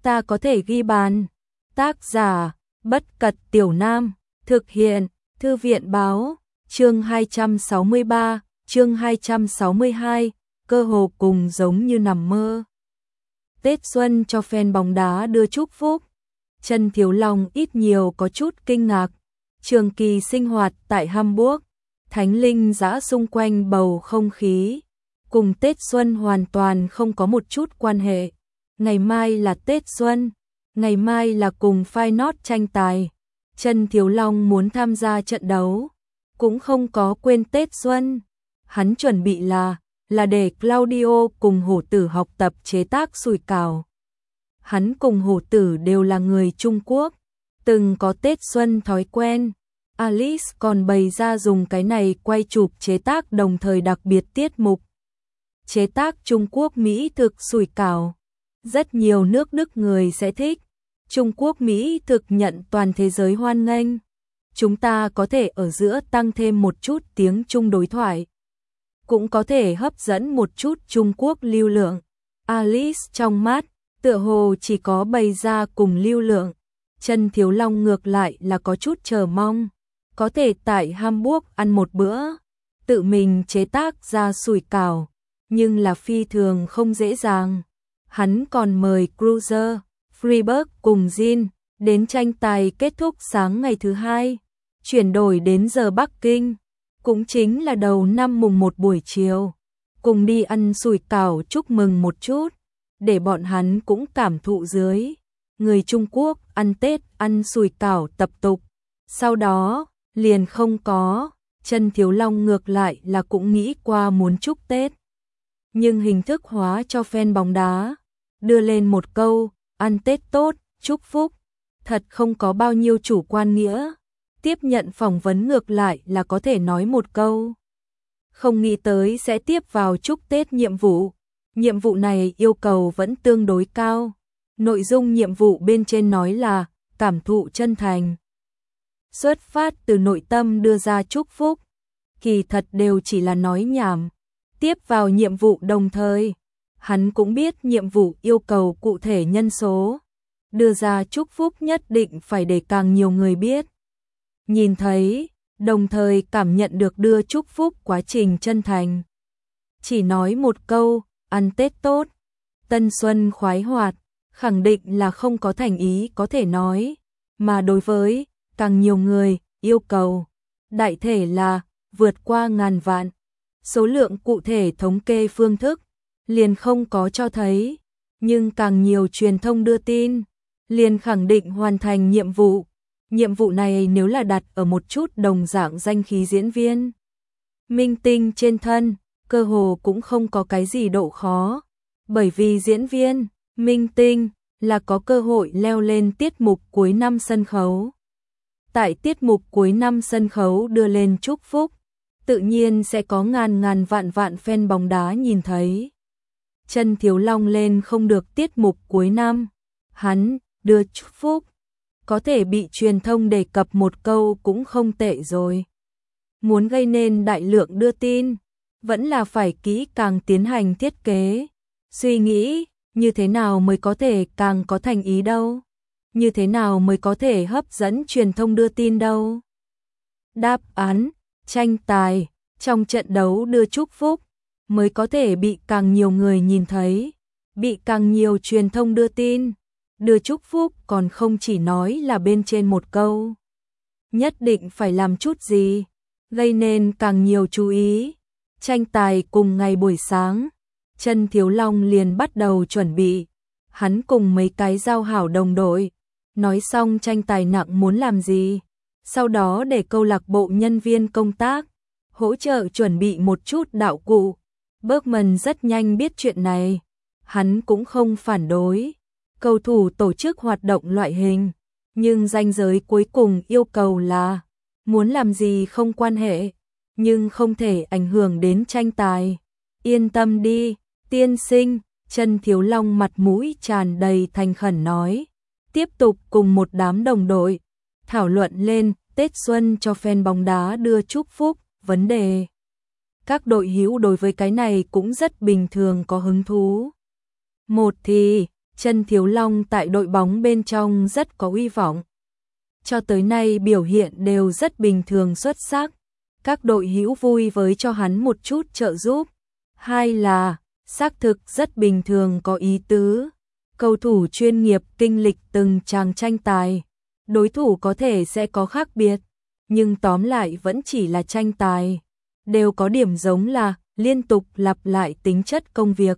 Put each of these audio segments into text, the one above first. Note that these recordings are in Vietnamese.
ta có thể ghi bàn. Tác giả, Bất Cật Tiểu Nam, thực hiện, Thư viện Báo, chương 263, chương 262, cơ hồ cùng giống như nằm mơ. Tết Xuân cho fan bóng đá đưa chúc phúc. Trần Thiếu Long ít nhiều có chút kinh ngạc. Trường kỳ sinh hoạt tại Hamburg, Thánh Linh dã xung quanh bầu không khí, cùng Tết Xuân hoàn toàn không có một chút quan hệ. Ngày mai là Tết Xuân, ngày mai là cùng Feyenoord tranh tài. Trần Thiếu Long muốn tham gia trận đấu, cũng không có quên Tết Xuân. Hắn chuẩn bị là để Claudio cùng Hổ Tử học tập chế tác sủi cảo. Hắn cùng Hổ Tử đều là người Trung Quốc, từng có Tết Xuân thói quen. Alice còn bày ra dùng cái này quay chụp chế tác đồng thời đặc biệt tiết mục. Chế tác Trung Quốc Mỹ thực sủi cảo. Rất nhiều nước Đức người sẽ thích. Trung Quốc Mỹ thực nhận toàn thế giới hoan nghênh. Chúng ta có thể ở giữa tăng thêm một chút tiếng Trung đối thoại. Cũng có thể hấp dẫn một chút Trung Quốc lưu lượng. Alice trong mắt, tựa hồ chỉ có bày ra cùng lưu lượng. Trần Thiếu Long ngược lại là có chút chờ mong. Có thể tại Hamburg ăn một bữa, tự mình chế tác ra sủi cảo, nhưng là phi thường không dễ dàng. Hắn còn mời Cruiser, Freiburg cùng Jin đến tranh tài kết thúc sáng ngày thứ hai, chuyển đổi đến giờ Bắc Kinh, cũng chính là đầu năm mùng 1 buổi chiều, cùng đi ăn sủi cảo chúc mừng một chút, để bọn hắn cũng cảm thụ dưới người Trung Quốc ăn Tết ăn sủi cảo tập tục. Sau đó liền không có. Trần Thiếu Long ngược lại là cũng nghĩ qua muốn chúc Tết, nhưng hình thức hóa cho fan bóng đá, đưa lên một câu ăn Tết tốt, chúc phúc, thật không có bao nhiêu chủ quan nghĩa. Tiếp nhận phỏng vấn ngược lại là có thể nói một câu. Không nghĩ tới sẽ tiếp vào chúc Tết nhiệm vụ. Nhiệm vụ này yêu cầu vẫn tương đối cao. Nội dung nhiệm vụ bên trên nói là cảm thụ chân thành, xuất phát từ nội tâm đưa ra chúc phúc. Kỳ thật đều chỉ là nói nhảm. Tiếp vào nhiệm vụ đồng thời, hắn cũng biết nhiệm vụ yêu cầu cụ thể nhân số. Đưa ra chúc phúc nhất định phải để càng nhiều người biết, nhìn thấy, đồng thời cảm nhận được đưa chúc phúc quá trình chân thành. Chỉ nói một câu, ăn Tết tốt, Tân Xuân khoái hoạt, khẳng định là không có thành ý có thể nói. Mà đối với càng nhiều người, yêu cầu đại thể là vượt qua ngàn vạn. Số lượng cụ thể thống kê phương thức liền không có cho thấy, nhưng càng nhiều truyền thông đưa tin, liền khẳng định hoàn thành nhiệm vụ. Nhiệm vụ này nếu là đặt ở một chút đồng dạng danh khí diễn viên, minh tinh trên thân, cơ hồ cũng không có cái gì độ khó, bởi vì diễn viên, minh tinh là có cơ hội leo lên tiết mục cuối năm sân khấu. Tại tiết mục cuối năm sân khấu đưa lên chúc phúc, tự nhiên sẽ có ngàn ngàn vạn vạn fan bóng đá nhìn thấy. Trần Thiếu Long lên không được tiết mục cuối năm, hắn đưa chúc phúc, có thể bị truyền thông đề cập một câu cũng không tệ rồi. Muốn gây nên đại lượng đưa tin, vẫn là phải kỹ càng tiến hành thiết kế, suy nghĩ như thế nào mới có thể càng có thành ý đâu, như thế nào mới có thể hấp dẫn truyền thông đưa tin đâu. Đáp án, tranh tài, trong trận đấu đưa chúc phúc, mới có thể bị càng nhiều người nhìn thấy, bị càng nhiều truyền thông đưa tin. Đưa chúc phúc còn không chỉ nói là bên trên một câu, nhất định phải làm chút gì, gây nên càng nhiều chú ý. Tranh tài cùng ngày buổi sáng, Trần Thiếu Long liền bắt đầu chuẩn bị. Hắn cùng mấy cái giao hảo đồng đội, nói xong tranh tài nặng muốn làm gì, sau đó để câu lạc bộ nhân viên công tác hỗ trợ chuẩn bị một chút đạo cụ. Bergman rất nhanh biết chuyện này, hắn cũng không phản đối. Cầu thủ tổ chức hoạt động loại hình, nhưng ranh giới cuối cùng yêu cầu là muốn làm gì không quan hệ, nhưng không thể ảnh hưởng đến tranh tài. Yên tâm đi, tiên sinh, Trần Thiếu Long mặt mũi tràn đầy thành khẩn nói, tiếp tục cùng một đám đồng đội thảo luận lên Tết Xuân cho fan bóng đá đưa chúc phúc vấn đề. Các đội hữu đối với cái này cũng rất bình thường có hứng thú. Một thì Chân Thiếu Long tại đội bóng bên trong rất có uy vọng. Cho tới nay biểu hiện đều rất bình thường xuất sắc. Các đội hữu vui với cho hắn một chút trợ giúp. Hai là, xác thực rất bình thường có ý tứ. Cầu thủ chuyên nghiệp kinh lịch từng tràng tranh tài. Đối thủ có thể sẽ có khác biệt, nhưng tóm lại vẫn chỉ là tranh tài. Đều có điểm giống là liên tục lặp lại tính chất công việc.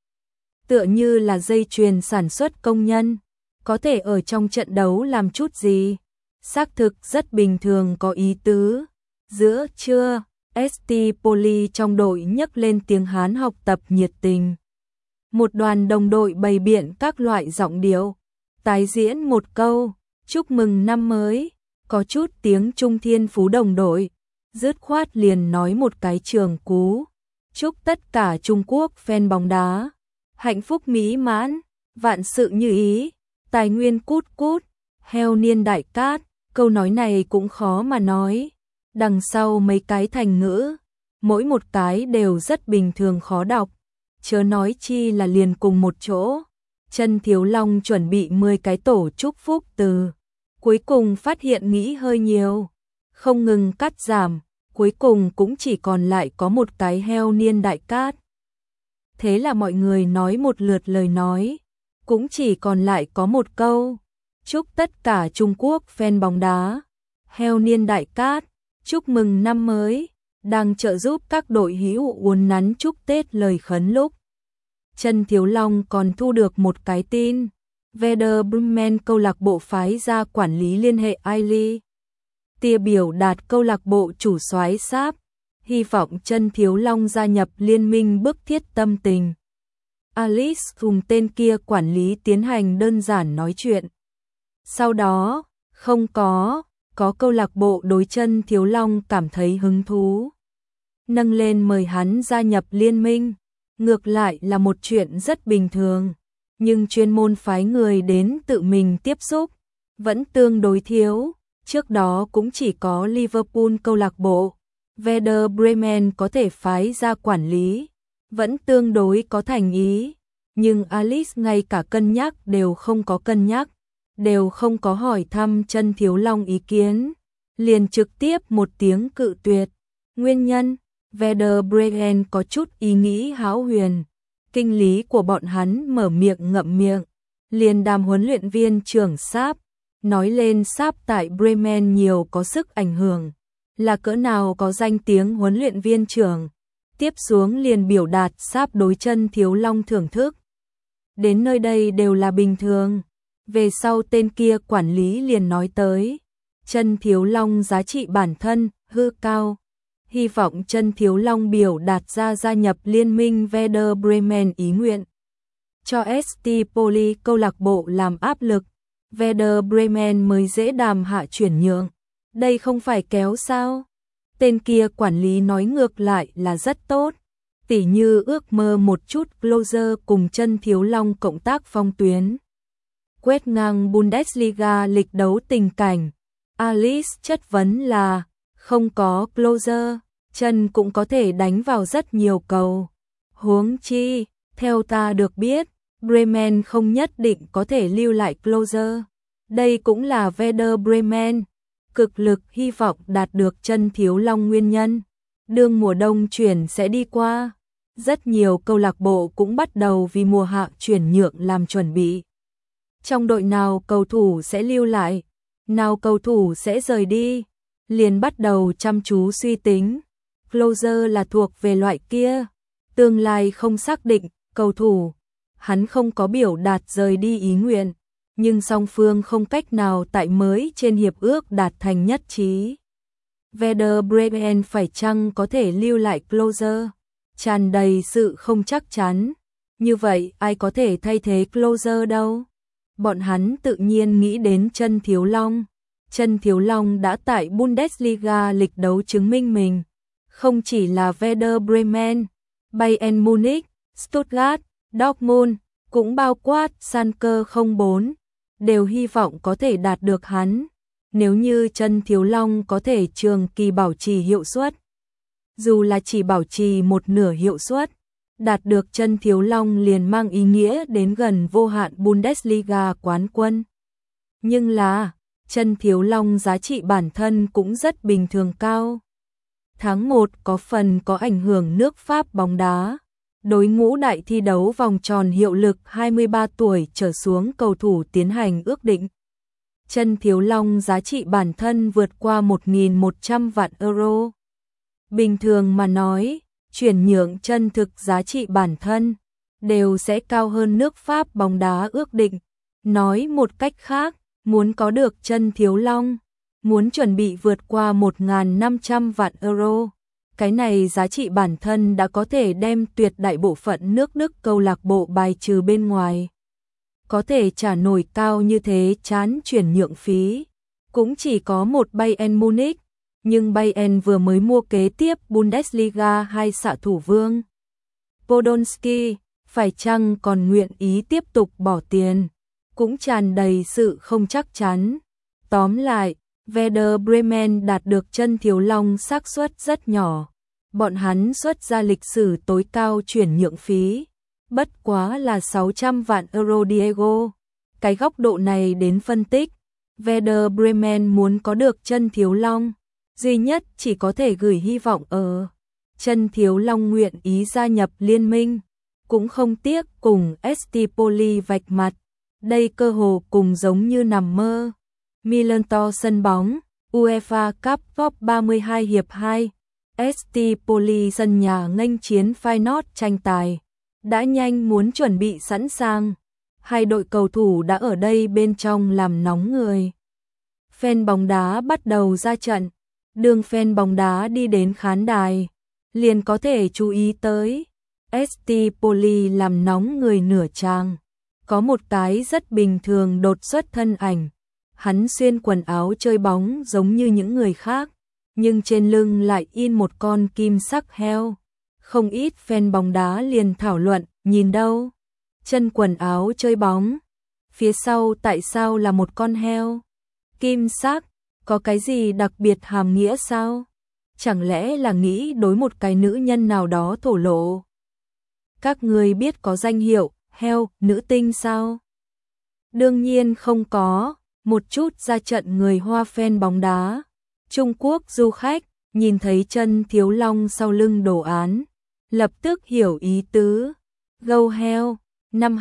Tựa như là dây chuyền sản xuất công nhân, có thể ở trong trận đấu làm chút gì. Xác thực rất bình thường có ý tứ. Giữa trưa, ST Poly trong đội nhấc lên tiếng Hán học tập nhiệt tình. Một đoàn đồng đội bày biện các loại giọng điệu, tái diễn một câu, chúc mừng năm mới, có chút tiếng Trung Thiên Phú đồng đội, dứt khoát liền nói một cái trường cú, chúc tất cả Trung Quốc fan bóng đá, hạnh phúc mỹ mãn, vạn sự như ý, tài nguyên cút cút, heo niên đại cát, câu nói này cũng khó mà nói. Đằng sau mấy cái thành ngữ, mỗi một cái đều rất bình thường khó đọc, chớ nói chi là liền cùng một chỗ. Chân Thiếu Long chuẩn bị 10 cái tổ chúc phúc từ, cuối cùng phát hiện nghĩ hơi nhiều, không ngừng cắt giảm, cuối cùng cũng chỉ còn lại có một cái heo niên đại cát. Thế là mọi người nói một lượt lời nói, cũng chỉ còn lại có một câu, chúc tất cả Trung Quốc fan bóng đá, heo niên đại cát, chúc mừng năm mới, đang trợ giúp các đội hữu uốn nắn chúc Tết lời khấn lúc. Chân Thiếu Long còn thu được một cái tin, Werder Bremen câu lạc bộ phái ra quản lý liên hệ Ailey. Tia biểu đạt câu lạc bộ chủ soái Sáp, hy vọng Chân Thiếu Long gia nhập liên minh bức thiết tâm tình. Alice cùng tên kia quản lý tiến hành đơn giản nói chuyện. Sau đó, không có câu lạc bộ đối Chân Thiếu Long cảm thấy hứng thú. Nâng lên mời hắn gia nhập liên minh, ngược lại là một chuyện rất bình thường, nhưng chuyên môn phái người đến tự mình tiếp xúc, vẫn tương đối thiếu. Trước đó cũng chỉ có Liverpool câu lạc bộ, Werder Bremen có thể phái ra quản lý, vẫn tương đối có thành ý, nhưng Alice ngay cả cân nhắc đều không có cân nhắc, đều không có hỏi thăm Chân Thiếu Long ý kiến, liền trực tiếp một tiếng cự tuyệt. Nguyên nhân, Werder Bremen có chút ý nghĩ hão huyền, kinh lý của bọn hắn mở miệng ngậm miệng, liền đàm huấn luyện viên trưởng Sáp, nói lên Sáp tại Bremen nhiều có sức ảnh hưởng, là cỡ nào có danh tiếng huấn luyện viên trưởng. Tiếp xuống liền biểu đạt Sáp đối Chân Thiếu Long thưởng thức. Đến nơi đây đều là bình thường. Về sau tên kia quản lý liền nói tới, Chân Thiếu Long giá trị bản thân hư cao, hy vọng Chân Thiếu Long biểu đạt ra gia nhập liên minh Werder Bremen ý nguyện. Cho ST Poly câu lạc bộ làm áp lực, Werder Bremen mới dễ đàm hạ chuyển nhượng. Đây không phải kéo sao? Tên kia quản lý nói ngược lại là rất tốt, tỉ như ước mơ một chút Closer cùng Chân Thiếu Long cộng tác phong tuyến. Quét ngang Bundesliga lịch đấu tình cảnh, Alice chất vấn là, không có Closer, Chân cũng có thể đánh vào rất nhiều cầu. Huống chi, theo ta được biết, Bremen không nhất định có thể lưu lại Closer. Đây cũng là Werder Bremen cực lực hy vọng đạt được Chân Thiếu Long nguyên nhân. Đương mùa đông chuyển sẽ đi qua, rất nhiều câu lạc bộ cũng bắt đầu vì mùa hạ chuyển nhượng làm chuẩn bị. Trong đội nào cầu thủ sẽ lưu lại, nào cầu thủ sẽ rời đi, liền bắt đầu chăm chú suy tính. Closer là thuộc về loại kia, tương lai không xác định, cầu thủ, hắn không có biểu đạt rời đi ý nguyện, nhưng song phương không cách nào tại mới trên hiệp ước đạt thành nhất trí. Werder Bremen phải chăng có thể lưu lại Closer? Tràn đầy sự không chắc chắn. Như vậy ai có thể thay thế Closer đâu? Bọn hắn tự nhiên nghĩ đến Chân Thiếu Long. Chân Thiếu Long đã tại Bundesliga lịch đấu chứng minh mình. Không chỉ là Werder Bremen, Bayern Munich, Stuttgart, Dortmund, cũng bao quát Schalke 04, đều hy vọng có thể đạt được hắn. Nếu như Chân Thiếu Long có thể trường kỳ bảo trì hiệu suất, dù là chỉ bảo trì một nửa hiệu suất, Đạt được chân Thiếu Long liền mang ý nghĩa đến gần vô hạn Bundesliga quán quân. Nhưng là, chân Thiếu Long giá trị bản thân cũng rất bình thường cao. Tháng 1 có phần có ảnh hưởng nước Pháp bóng đá. Đối ngũ đại thi đấu vòng tròn hiệu lực 23 tuổi trở xuống cầu thủ tiến hành ước định. Chân Thiếu Long giá trị bản thân vượt qua 1.100 vạn euro. Bình thường mà nói, chuyển nhượng chân thực giá trị bản thân đều sẽ cao hơn nước Pháp bóng đá ước định. Nói một cách khác, muốn có được chân Thiếu Long, muốn chuẩn bị vượt qua 1.500 vạn euro. Cái này giá trị bản thân đã có thể đem tuyệt đại bộ phận nước Đức câu lạc bộ bài trừ bên ngoài. Có thể trả nổi cao như thế chán chuyển nhượng phí. Cũng chỉ có một Bayern Munich, nhưng Bayern vừa mới mua kế tiếp Bundesliga 2 xạ thủ vương. Podolski, phải chăng còn nguyện ý tiếp tục bỏ tiền, cũng tràn đầy sự không chắc chắn. Tóm lại, Werder Bremen đạt được chân Thiếu Long xác suất rất nhỏ. Bọn hắn xuất ra lịch sử tối cao chuyển nhượng phí, bất quá là 600 vạn euro. Diego, cái góc độ này đến phân tích, Werder Bremen muốn có được chân Thiếu Long, duy nhất chỉ có thể gửi hy vọng ở chân Thiếu Long nguyện ý gia nhập liên minh, cũng không tiếc cùng ST Poli vạch mặt. Đây cơ hồ cùng giống như nằm mơ. Milanto sân bóng, UEFA Cup top 32 hiệp 2, ST Poli sân nhà nghênh chiến Feyenoord tranh tài. Đã nhanh muốn chuẩn bị sẵn sàng. Hai đội cầu thủ đã ở đây bên trong làm nóng người. Fan bóng đá bắt đầu ra trận. Đường fan bóng đá đi đến khán đài, liền có thể chú ý tới. ST Poli làm nóng người nửa trang. Có một cái rất bình thường đột xuất thân ảnh. Hắn xuyên quần áo chơi bóng giống như những người khác, nhưng trên lưng lại in một con kim sắc heo. Không ít fan bóng đá liền thảo luận, nhìn đâu? Chân quần áo chơi bóng, phía sau tại sao là một con heo? Kim sắc, có cái gì đặc biệt hàm nghĩa sao? Chẳng lẽ là nghĩ đối một cái nữ nhân nào đó thổ lộ? Các người biết có danh hiệu heo nữ tinh sao? Đương nhiên không có. Một chút ra trận người Hoa fan bóng đá. Trung Quốc du khách nhìn thấy chân Thiếu Long sau lưng đồ án, lập tức hiểu ý tứ. Gâu heo, năm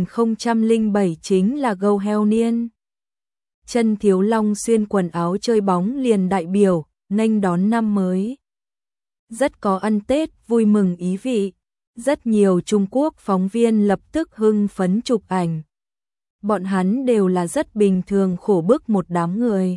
2007 chính là gâu heo niên. Chân Thiếu Long xuyên quần áo chơi bóng liền đại biểu nghênh đón năm mới. Rất có ăn Tết vui mừng ý vị. Rất nhiều Trung Quốc phóng viên lập tức hưng phấn chụp ảnh. Bọn hắn đều là rất bình thường khổ bức một đám người.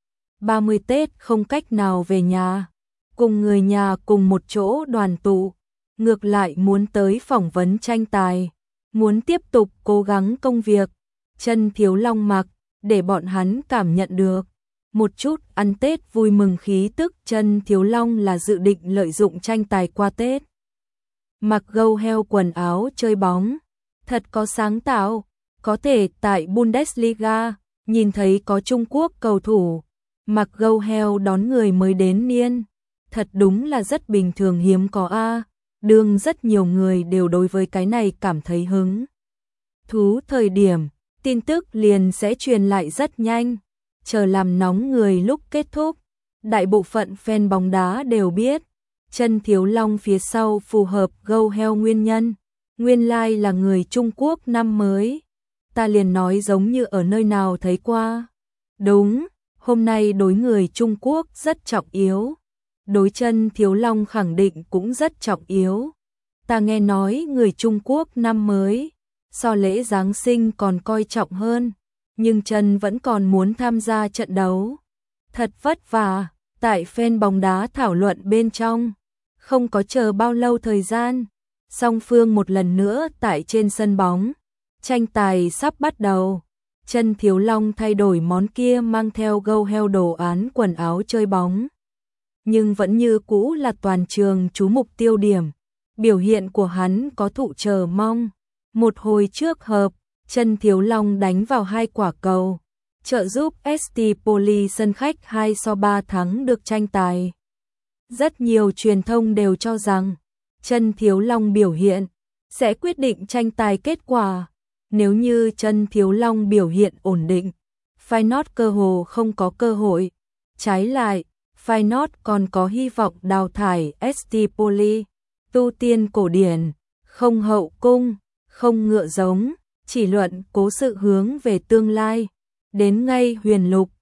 30 Tết không cách nào về nhà, cùng người nhà cùng một chỗ đoàn tụ, ngược lại muốn tới phỏng vấn tranh tài, muốn tiếp tục cố gắng công việc. Chân Thiếu Long mặc, để bọn hắn cảm nhận được một chút ăn Tết vui mừng khí tức. Chân Thiếu Long là dự định lợi dụng tranh tài qua Tết. Mặc gâu heo quần áo chơi bóng, thật có sáng tạo. Có thể tại Bundesliga, nhìn thấy có Trung Quốc cầu thủ mặc gâu heo đón người mới đến niên. Thật đúng là rất bình thường hiếm có a. Đương rất nhiều người đều đối với cái này cảm thấy hứng thú thời điểm, tin tức liền sẽ truyền lại rất nhanh. Chờ làm nóng người lúc kết thúc, đại bộ phận fan bóng đá đều biết. Chân Thiếu Long phía sau phù hợp gâu heo nguyên nhân. Nguyên lai là người Trung Quốc năm mới. Ta liền nói giống như ở nơi nào thấy qua. Đúng, hôm nay đối người Trung Quốc rất trọng yếu. Đối chân Thiếu Long khẳng định cũng rất trọng yếu. Ta nghe nói người Trung Quốc năm mới, so lễ Giáng sinh còn coi trọng hơn. Nhưng chân vẫn còn muốn tham gia trận đấu. Thật vất vả, tại fan bóng đá thảo luận bên trong. Không có chờ bao lâu thời gian. Song phương một lần nữa tại trên sân bóng. Tranh tài sắp bắt đầu. Chân Thiếu Long thay đổi món kia mang theo gâu heo đồ án quần áo chơi bóng. Nhưng vẫn như cũ là toàn trường chú mục tiêu điểm. Biểu hiện của hắn có thụ chờ mong. Một hồi trước hợp, chân Thiếu Long đánh vào 2 quả cầu, trợ giúp ST Poli sân khách 2-3 thắng được tranh tài. Rất nhiều truyền thông đều cho rằng Chân Thiếu Long biểu hiện sẽ quyết định tranh tài kết quả. Nếu như Chân Thiếu Long biểu hiện ổn định, Feyenoord cơ hồ không có cơ hội. Trái lại, Feyenoord còn có hy vọng đào thải Estipoli. Tu tiên cổ điển, không hậu cung, không ngựa giống, chỉ luận cố sự hướng về tương lai. Đến ngay Huyền Lục,